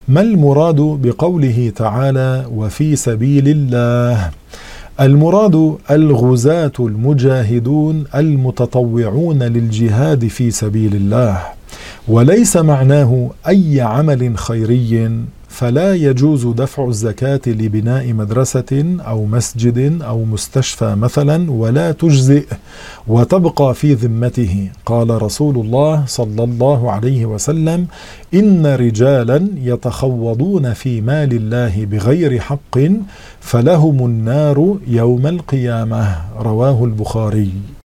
ما المراد بقوله تعالى وفي سبيل الله؟ المراد الغزاة المجاهدون المتطوعون للجهاد في سبيل الله، وليس معناه أي عمل خيري، فلا يجوز دفع الزكاة لبناء مدرسة أو مسجد أو مستشفى مثلا، ولا تجزئ وتبقى في ذمته. قال رسول الله صلى الله عليه وسلم: إن رجالا يتخوضون في مال الله بغير حق فلهم النار يوم القيامة. رواه البخاري.